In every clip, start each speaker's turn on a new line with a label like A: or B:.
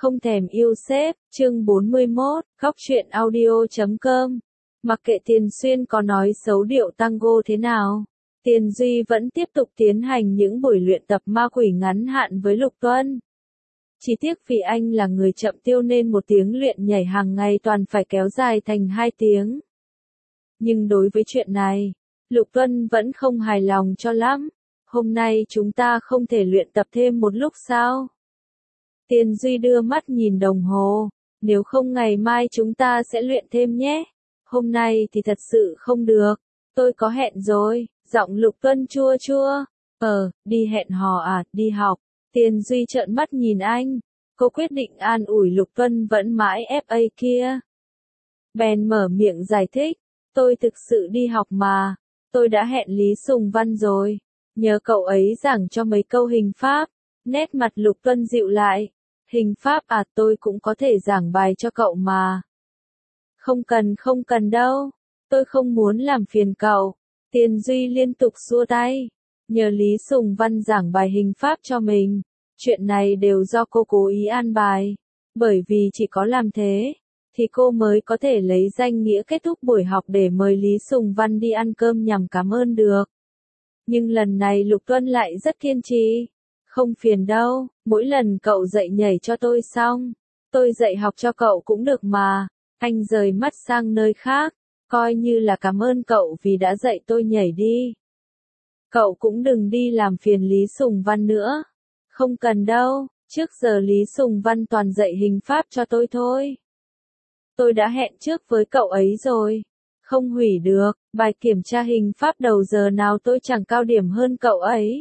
A: không thèm yêu sếp, chương 41, góc truyện audio.com. Mặc kệ Tiền Xuyên có nói xấu điệu tango thế nào, Tiền Duy vẫn tiếp tục tiến hành những buổi luyện tập ma quỷ ngắn hạn với Lục Tuân. Chỉ tiếc vì anh là người chậm tiêu nên một tiếng luyện nhảy hàng ngày toàn phải kéo dài thành 2 tiếng. Nhưng đối với chuyện này, Lục Tuân vẫn không hài lòng cho lắm. Hôm nay chúng ta không thể luyện tập thêm một lúc sao? Tiền Duy đưa mắt nhìn đồng hồ, nếu không ngày mai chúng ta sẽ luyện thêm nhé. Hôm nay thì thật sự không được, tôi có hẹn rồi, giọng Lục Tuân chua chua. Đi hẹn hò à, đi học. Tiền Duy trợn mắt nhìn anh, cô quyết định an ủi Lục Tuân vẫn mãi FA kia. Bèn mở miệng giải thích, tôi thực sự đi học mà, tôi đã hẹn Lý Sùng Văn rồi, nhờ cậu ấy giảng cho mấy câu hình pháp. Nét mặt Lục Tuân dịu lại, hình pháp à, tôi cũng có thể giảng bài cho cậu mà. Không cần đâu, tôi không muốn làm phiền cậu. Tiền Duy liên tục xua tay, nhờ Lý Sùng Văn giảng bài hình pháp cho mình. Chuyện này đều do cô cố ý an bài, bởi vì chỉ có làm thế, thì cô mới có thể lấy danh nghĩa kết thúc buổi học để mời Lý Sùng Văn đi ăn cơm nhằm cảm ơn được. Nhưng lần này Lục Tuân lại rất kiên trì. Không phiền đâu, mỗi lần cậu dạy nhảy cho tôi xong, tôi dạy học cho cậu cũng được mà. Anh rời mắt sang nơi khác, coi như là cảm ơn cậu vì đã dạy tôi nhảy đi. Cậu cũng đừng đi làm phiền Lý Sùng Văn nữa. Không cần đâu, trước giờ Lý Sùng Văn toàn dạy hình pháp cho tôi thôi. Tôi đã hẹn trước với cậu ấy rồi. Không hủy được, bài kiểm tra hình pháp đầu giờ nào tôi chẳng cao điểm hơn cậu ấy.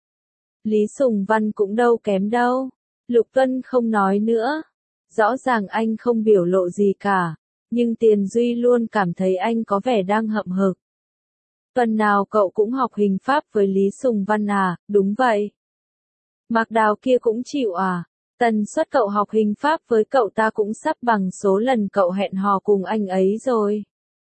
A: Lý Sùng Văn cũng đâu kém đâu. Lục Tuân không nói nữa. Rõ ràng anh không biểu lộ gì cả, nhưng Tiền Duy luôn cảm thấy anh có vẻ đang hậm hực. Tuần nào cậu cũng học hình pháp với Lý Sùng Văn à? Đúng vậy. Mạc Đào kia cũng chịu à? Tần suất cậu học hình pháp với cậu ta cũng sắp bằng số lần cậu hẹn hò cùng anh ấy rồi.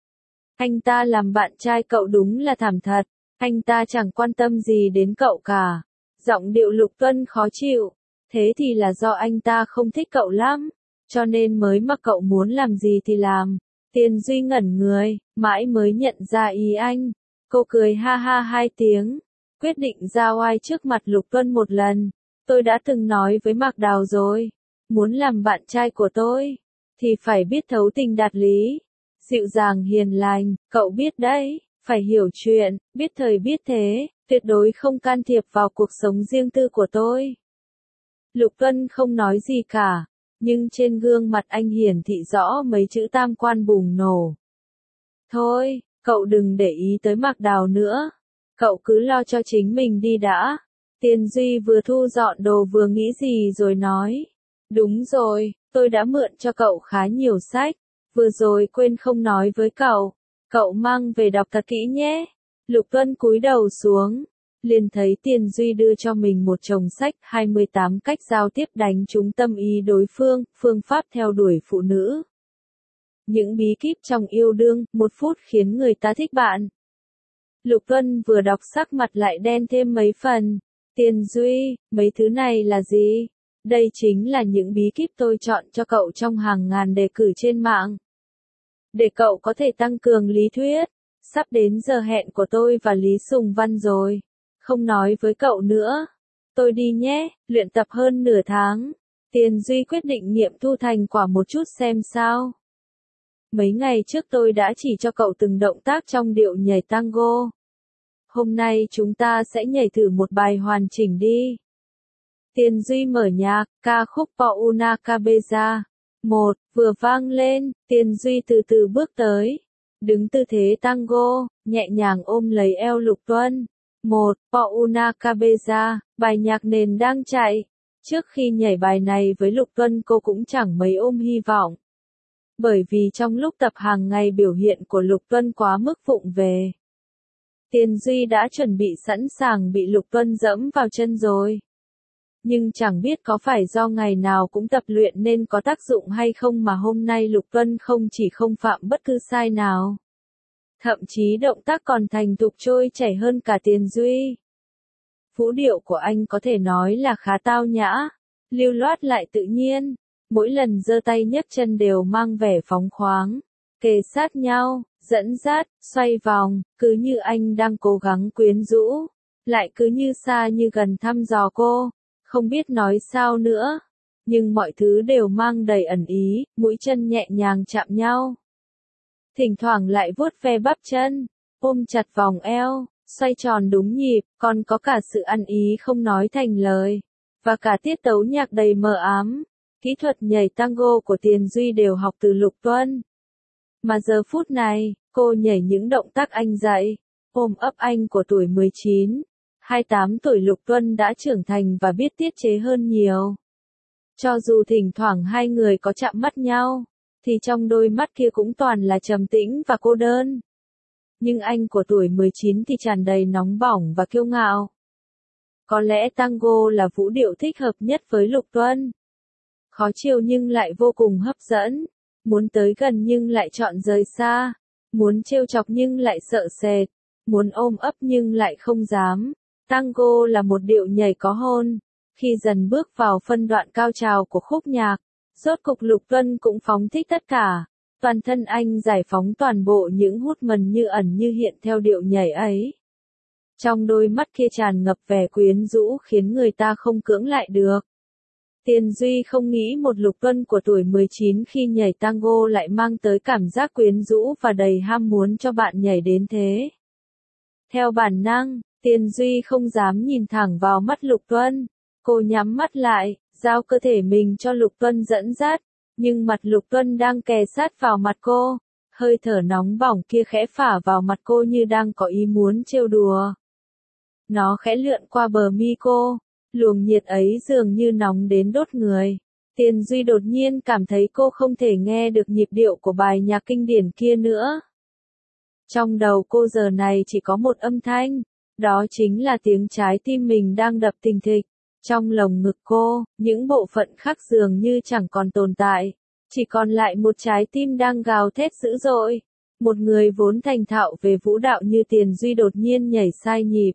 A: Anh ta làm bạn trai cậu đúng là thảm thật, anh ta chẳng quan tâm gì đến cậu cả. Giọng điệu Lục Tuân khó chịu, thế thì là do anh ta không thích cậu lắm, cho nên mới mặc cậu muốn làm gì thì làm. Tiền Duy ngẩn người, mãi mới nhận ra ý anh. Cô cười ha ha 2 tiếng, quyết định ra oai trước mặt Lục Tuân một lần. Tôi đã từng nói với Mạc Đào rồi, muốn làm bạn trai của tôi, thì phải biết thấu tình đạt lý, dịu dàng hiền lành, cậu biết đấy, phải hiểu chuyện, biết thời biết thế, tuyệt đối không can thiệp vào cuộc sống riêng tư của tôi. Lục Tuân không nói gì cả, nhưng trên gương mặt anh hiển thị rõ mấy chữ tam quan bùng nổ. Thôi, cậu đừng để ý tới Mạc Đào nữa, cậu cứ lo cho chính mình đi đã. Tiền Duy vừa thu dọn đồ vừa nghĩ gì rồi nói. Đúng rồi, tôi đã mượn cho cậu khá nhiều sách, vừa rồi quên không nói với cậu, cậu mang về đọc thật kỹ nhé. Lục Tuân cúi đầu xuống, liền thấy Tiền Duy đưa cho mình một chồng sách 28 cách giao tiếp đánh trúng tâm ý đối phương, phương pháp theo đuổi phụ nữ. Những bí kíp trong yêu đương, 1 phút khiến người ta thích bạn. Lục Tuân vừa đọc sắc mặt lại đen thêm mấy phần. Tiền Duy, mấy thứ này là gì? Đây chính là những bí kíp tôi chọn cho cậu trong hàng ngàn đề cử trên mạng. Để cậu có thể tăng cường lý thuyết. Sắp đến giờ hẹn của tôi và Lý Sùng Văn rồi. Không nói với cậu nữa. Tôi đi nhé, luyện tập hơn nửa tháng. Tiền Duy quyết định nghiệm thu thành quả một chút xem sao. Mấy ngày trước tôi đã chỉ cho cậu từng động tác trong điệu nhảy tango. Hôm nay chúng ta sẽ nhảy thử một bài hoàn chỉnh đi. Tiền Duy mở nhạc, ca khúc Pauna Cabeza. 1, vừa vang lên, Tiền Duy từ từ bước tới. Đứng tư thế tango, nhẹ nhàng ôm lấy eo Lục Tuân. 1, Pauna Cabeza, bài nhạc nền đang chạy. Trước khi nhảy bài này với Lục Tuân cô cũng chẳng mấy ôm hy vọng. Bởi vì trong lúc tập hàng ngày biểu hiện của Lục Tuân quá mức vụng về. Tiền Duy đã chuẩn bị sẵn sàng bị Lục Tuân dẫm vào chân rồi. Nhưng chẳng biết có phải do ngày nào cũng tập luyện nên có tác dụng hay không mà hôm nay Lục Tuân không chỉ không phạm bất cứ sai nào. Thậm chí động tác còn thành thục trôi chảy hơn cả Tiền Duy. Vũ điệu của anh có thể nói là khá tao nhã, lưu loát lại tự nhiên. mỗi lần giơ tay nhấc chân đều mang vẻ phóng khoáng, kề sát nhau, dẫn dắt, xoay vòng, cứ như anh đang cố gắng quyến rũ, lại cứ như xa như gần thăm dò cô, không biết nói sao nữa, nhưng mọi thứ đều mang đầy ẩn ý, mũi chân nhẹ nhàng chạm nhau. Thỉnh thoảng lại vuốt ve bắp chân, ôm chặt vòng eo, xoay tròn đúng nhịp, còn có cả sự ăn ý không nói thành lời, và cả tiết tấu nhạc đầy mờ ám. Kỹ thuật nhảy tango của Tiền Duy đều học từ Lục Tuân. Mà giờ phút này, cô nhảy những động tác anh dạy, ôm ấp anh của tuổi 19, 28 tuổi. Lục Tuân đã trưởng thành và biết tiết chế hơn nhiều. Cho dù thỉnh thoảng hai người có chạm mắt nhau, thì trong đôi mắt kia cũng toàn là trầm tĩnh và cô đơn. Nhưng anh của tuổi 19 thì tràn đầy nóng bỏng và kiêu ngạo. Có lẽ tango là vũ điệu thích hợp nhất với Lục Tuân. Khó chịu nhưng lại vô cùng hấp dẫn, muốn tới gần nhưng lại chọn rời xa, muốn trêu chọc nhưng lại sợ sệt, muốn ôm ấp nhưng lại không dám. Tango là một điệu nhảy có hôn. Khi dần bước vào phân đoạn cao trào của khúc nhạc, rốt cục Lục Tuân cũng phóng thích tất cả. Toàn thân anh giải phóng toàn bộ những hút mần như ẩn như hiện theo điệu nhảy ấy. Trong đôi mắt kia tràn ngập vẻ quyến rũ khiến người ta không cưỡng lại được. Tiền Duy không nghĩ một Lục Tuân của tuổi 19 khi nhảy tango lại mang tới cảm giác quyến rũ và đầy ham muốn cho bạn nhảy đến thế. Theo bản năng, Tiền Duy không dám nhìn thẳng vào mắt Lục Tuân. Cô nhắm mắt lại, giao cơ thể mình cho Lục Tuân dẫn dắt, nhưng mặt Lục Tuân đang kề sát vào mặt cô, hơi thở nóng bỏng kia khẽ phả vào mặt cô như đang có ý muốn trêu đùa. Nó khẽ lượn qua bờ mi cô, luồng nhiệt ấy dường như nóng đến đốt người. Tiền Duy đột nhiên cảm thấy cô không thể nghe được nhịp điệu của bài nhạc kinh điển kia nữa. Trong đầu cô giờ này chỉ có một âm thanh, đó chính là tiếng trái tim mình đang đập thình thịch. Trong lồng ngực cô, những bộ phận khác dường như chẳng còn tồn tại, chỉ còn lại một trái tim đang gào thét dữ dội. Một người vốn thành thạo về vũ đạo như Tiền Duy đột nhiên nhảy sai nhịp.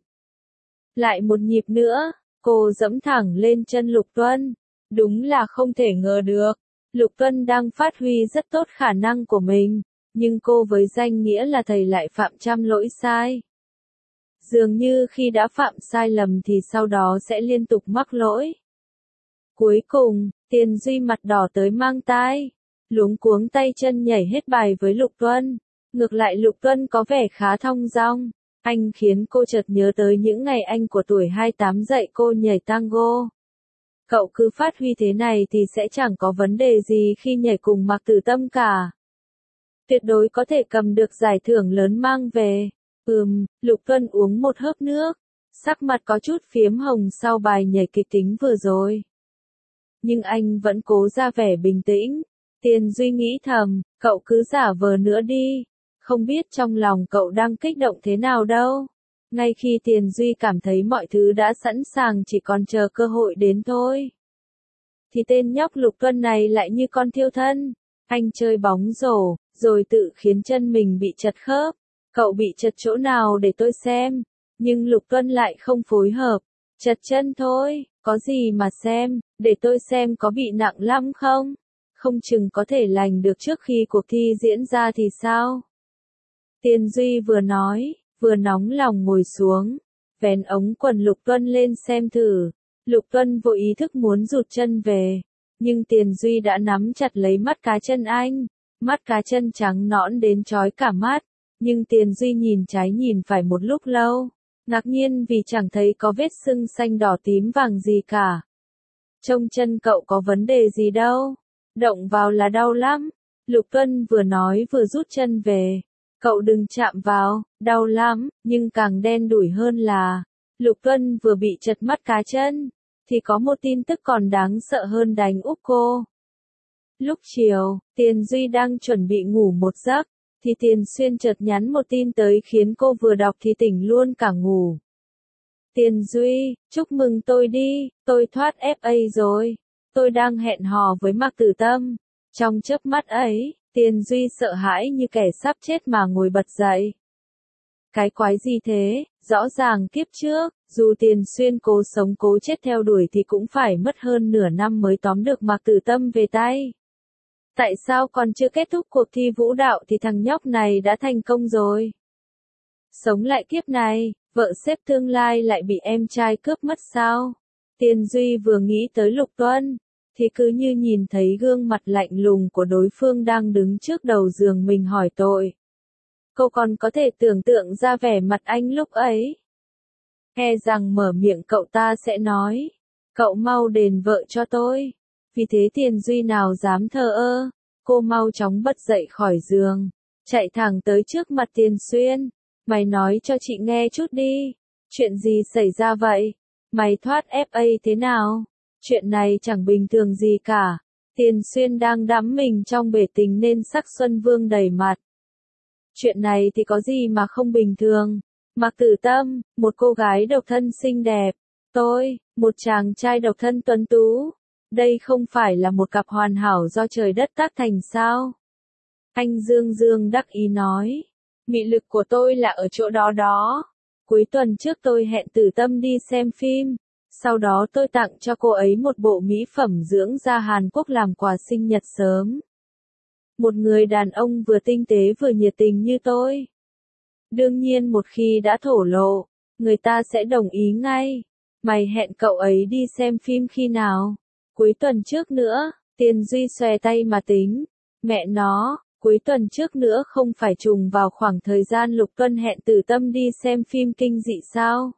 A: Lại một nhịp nữa, cô dẫm thẳng lên chân Lục Tuân. Đúng là không thể ngờ được, Lục Tuân đang phát huy rất tốt khả năng của mình, nhưng cô với danh nghĩa là thầy lại phạm trăm lỗi sai. Dường như khi đã phạm sai lầm thì sau đó sẽ liên tục mắc lỗi. Cuối cùng, Tiền Duy mặt đỏ tới mang tai, luống cuống tay chân nhảy hết bài với Lục Tuân. Ngược lại Lục Tuân có vẻ khá thong dong, anh khiến cô chợt nhớ tới những ngày anh của tuổi 28 dạy cô nhảy tango. Cậu cứ phát huy thế này thì sẽ chẳng có vấn đề gì khi nhảy cùng Mạc Tử Tâm cả. Tuyệt đối có thể cầm được giải thưởng lớn mang về. Lục Tuân uống một hớp nước, sắc mặt có chút phiếm hồng sau bài nhảy kịch tính vừa rồi. Nhưng anh vẫn cố ra vẻ bình tĩnh. Tiền Duy nghĩ thầm, cậu cứ giả vờ nữa đi, không biết trong lòng cậu đang kích động thế nào đâu. Ngay khi Tiền Duy cảm thấy mọi thứ đã sẵn sàng chỉ còn chờ cơ hội đến thôi, thì tên nhóc Lục Tuân này lại như con thiêu thân. Anh chơi bóng rổ, rồi tự khiến chân mình bị chật khớp. Cậu bị chật chỗ nào để tôi xem? Nhưng Lục Tuân lại không phối hợp. Chật chân thôi, có gì mà xem, để tôi xem có bị nặng lắm không? Không chừng có thể lành được trước khi cuộc thi diễn ra thì sao? Tiền Duy vừa nói, vừa nóng lòng ngồi xuống, vén ống quần Lục Tuân lên xem thử. Lục Tuân vô ý thức muốn rụt chân về, nhưng Tiền Duy đã nắm chặt lấy mắt cá chân anh. Mắt cá chân trắng nõn đến chói cả mắt. Nhưng Tiền Duy nhìn trái nhìn phải một lúc lâu, ngạc nhiên vì chẳng thấy có vết sưng xanh đỏ tím vàng gì cả. Trông chân cậu có vấn đề gì đâu, động vào là đau lắm. Lục Tuân vừa nói vừa rút chân về. Cậu đừng chạm vào, đau lắm, nhưng càng đen đủi hơn là, Lục Tuân vừa bị chật mắt cá chân, thì có một tin tức còn đáng sợ hơn đánh úp cô. Lúc chiều, Tiền Duy đang chuẩn bị ngủ một giấc, thì Tiền Xuyên chợt nhắn một tin tới khiến cô vừa đọc thì tỉnh luôn cả ngủ. Tiền Duy, chúc mừng tôi đi, tôi thoát FA rồi. Tôi đang hẹn hò với Mạc Tử Tâm. Trong chớp mắt ấy, Tiền Duy sợ hãi như kẻ sắp chết mà ngồi bật dậy. Cái quái gì thế, rõ ràng kiếp trước, Dù Tiền Xuyên cố sống cố chết theo đuổi thì cũng phải mất hơn nửa năm mới tóm được Mạc Tử Tâm về tay. Tại sao còn chưa kết thúc cuộc thi vũ đạo thì thằng nhóc này đã thành công rồi? Sống lại kiếp này, vợ sếp tương lai lại bị em trai cướp mất sao? Tiền Duy vừa nghĩ tới Lục Tuân, thì cứ như nhìn thấy gương mặt lạnh lùng của đối phương đang đứng trước đầu giường mình hỏi tội. Cô còn có thể tưởng tượng ra vẻ mặt anh lúc ấy. E rằng mở miệng cậu ta sẽ nói, cậu mau đền vợ cho tôi. Vì thế Tiền Duy nào dám thờ ơ, cô mau chóng bật dậy khỏi giường, chạy thẳng tới trước mặt Tiền Xuyên. Mày nói cho chị nghe chút đi, chuyện gì xảy ra vậy? Mày thoát FA thế nào? Chuyện này chẳng bình thường gì cả. Tiền Xuyên đang đắm mình trong bể tình nên sắc xuân vương đầy mặt. Chuyện này thì có gì mà không bình thường? Mạc Tử Tâm, một cô gái độc thân xinh đẹp. Tôi, một chàng trai độc thân tuấn tú. Đây không phải là một cặp hoàn hảo do trời đất tác thành sao? Anh Dương Dương đắc ý nói. Mị lực của tôi là ở chỗ đó đó. Cuối tuần trước tôi hẹn Tử Tâm đi xem phim. Sau đó tôi tặng cho cô ấy một bộ mỹ phẩm dưỡng da Hàn Quốc làm quà sinh nhật sớm. Một người đàn ông vừa tinh tế vừa nhiệt tình như tôi. Đương nhiên một khi đã thổ lộ, người ta sẽ đồng ý ngay. Mày hẹn cậu ấy đi xem phim khi nào? Cuối tuần trước nữa, Tiền Duy xòe tay mà tính. Mẹ nó, cuối tuần trước nữa không phải trùng vào khoảng thời gian Lục Tuân hẹn Tử Tâm đi xem phim kinh dị sao?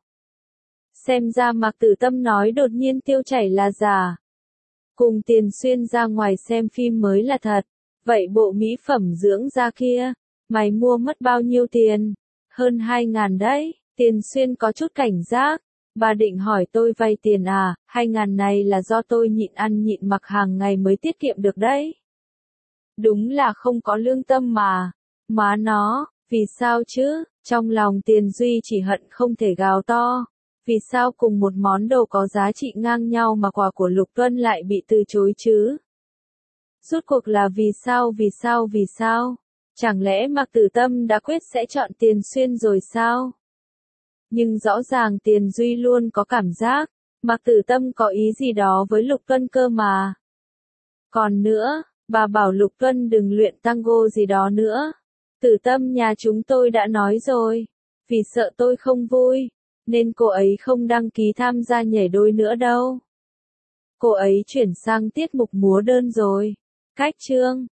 A: Xem ra Mạc Tử Tâm nói đột nhiên tiêu chảy là giả. Cùng Tiền Xuyên ra ngoài xem phim mới là thật. Vậy bộ mỹ phẩm dưỡng da kia, mày mua mất bao nhiêu tiền? Hơn 2.000 đấy. Tiền Xuyên có chút cảnh giác. Bà định hỏi tôi vay tiền à? 2.000 này là do tôi nhịn ăn nhịn mặc hàng ngày mới tiết kiệm được đấy. Đúng là không có lương tâm mà. Má nó, vì sao chứ? Trong lòng Tiền Duy chỉ hận không thể gào to. Vì sao cùng một món đồ có giá trị ngang nhau mà quà của Lục Tuân lại bị từ chối chứ? Rốt cuộc là vì sao? Chẳng lẽ Mạc Tử Tâm đã quyết sẽ chọn Tiền Xuyên rồi sao? Nhưng rõ ràng Tiền Duy luôn có cảm giác, Mạc Tử Tâm có ý gì đó với Lục Tuân cơ mà. Còn nữa, bà bảo Lục Tuân đừng luyện tango gì đó nữa. Tử Tâm nhà chúng tôi đã nói rồi, vì sợ tôi không vui, nên cô ấy không đăng ký tham gia nhảy đôi nữa đâu. Cô ấy chuyển sang tiết mục múa đơn rồi. Cách chương